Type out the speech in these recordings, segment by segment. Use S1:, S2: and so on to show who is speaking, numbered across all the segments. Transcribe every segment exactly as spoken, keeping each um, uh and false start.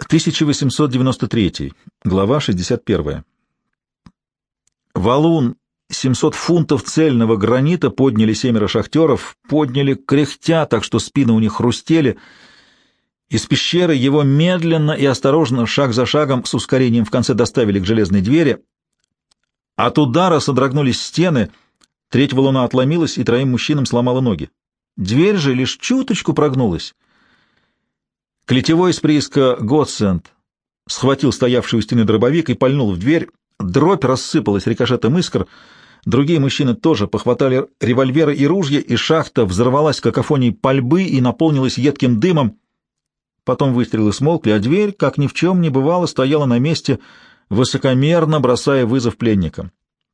S1: тысяча восемьсот девяносто третий, глава шестьдесят первая. Валун семьсот фунтов цельного гранита подняли семеро шахтеров, подняли кряхтя, так что спины у них хрустели. Из пещеры его медленно и осторожно, шаг за шагом, с ускорением в конце доставили к железной двери. От удара содрогнулись стены, треть валуна отломилась, и троим мужчинам сломала ноги. Дверь же лишь чуточку прогнулась. Клетевой из прииска Готсенд схватил стоявший у стены дробовик и пальнул в дверь. Дробь рассыпалась рикошетом искр. Другие мужчины тоже похватали револьверы и ружья, и шахта взорвалась какофонией пальбы и наполнилась едким дымом. Потом выстрелы смолкли, а дверь, как ни в чем не бывало, стояла на месте, высокомерно бросая вызов пленникам.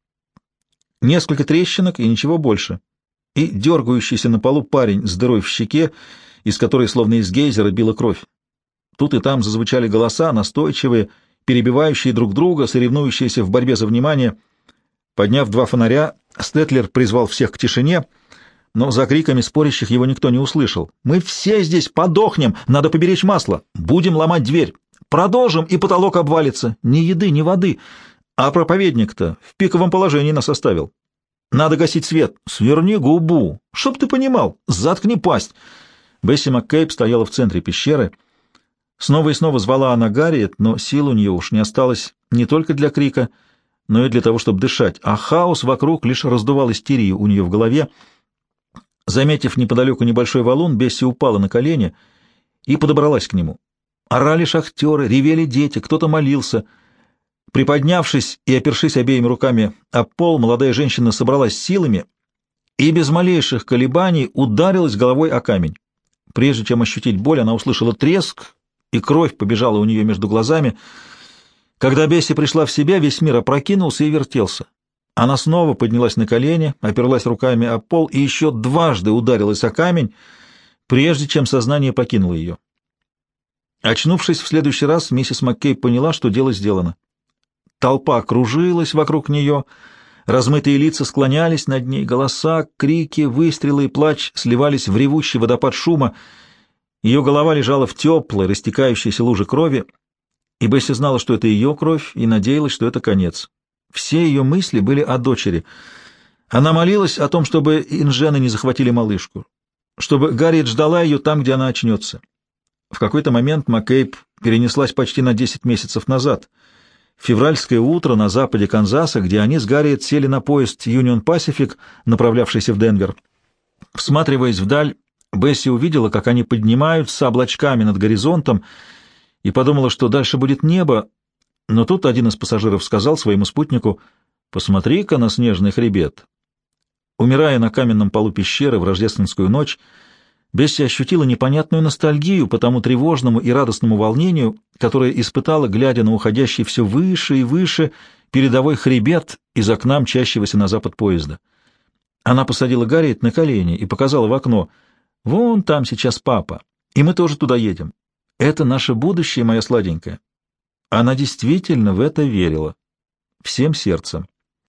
S1: Несколько трещинок и ничего больше. И дергающийся на полу парень с дырой в щеке, из которой словно из гейзера била кровь. Тут и там зазвучали голоса, настойчивые, перебивающие друг друга, соревнующиеся в борьбе за внимание. Подняв два фонаря, Стэтлер призвал всех к тишине, но за криками спорящих его никто не услышал. «Мы все здесь подохнем! Надо поберечь масло! Будем ломать дверь! Продолжим, и потолок обвалится! Ни еды, ни воды! А проповедник-то в пиковом положении нас оставил! Надо гасить свет! Сверни губу! Чтоб ты понимал! Заткни пасть!» Бесси МакКейб стояла в центре пещеры. Снова и снова звала она Гарриет, но сил у нее уж не осталось не только для крика, но и для того, чтобы дышать, а хаос вокруг лишь раздувал истерию у нее в голове. Заметив неподалеку небольшой валун, Бесси упала на колени и подобралась к нему. Орали шахтеры, ревели дети, кто-то молился. Приподнявшись и опершись обеими руками об пол, молодая женщина собралась силами и без малейших колебаний ударилась головой о камень. Прежде чем ощутить боль, она услышала треск, и кровь побежала у нее между глазами. Когда Бесси пришла в себя, весь мир опрокинулся и вертелся. Она снова поднялась на колени, оперлась руками о пол и еще дважды ударилась о камень, прежде чем сознание покинуло ее. Очнувшись в следующий раз, миссис МакКейб поняла, что дело сделано. Толпа кружилась вокруг нее, размытые лица склонялись над ней, голоса, крики, выстрелы и плач сливались в ревущий водопад шума. Ее голова лежала в теплой, растекающейся луже крови, и Бесси знала, что это ее кровь, и надеялась, что это конец. Все ее мысли были о дочери. Она молилась о том, чтобы инжены не захватили малышку, чтобы Гарриет ждала ее там, где она очнется. В какой-то момент МакКейб перенеслась почти на десять месяцев назад, в февральское утро на западе Канзаса, где они с Гарриет сели на поезд Union Pacific, направлявшийся в Денвер. Всматриваясь вдаль, Бесси увидела, как они поднимаются облачками над горизонтом, и подумала, что дальше будет небо, но тут один из пассажиров сказал своему спутнику: «Посмотри-ка на снежный хребет». Умирая на каменном полу пещеры в рождественскую ночь, Бесси ощутила непонятную ностальгию по тому тревожному и радостному волнению, которое испытала, глядя на уходящий все выше и выше передовой хребет из окна мчащегося на запад поезда. Она посадила Гарриет на колени и показала в окно: «Вон там сейчас папа, и мы тоже туда едем. Это наше будущее, моя сладенькая». Она действительно в это верила, всем сердцем.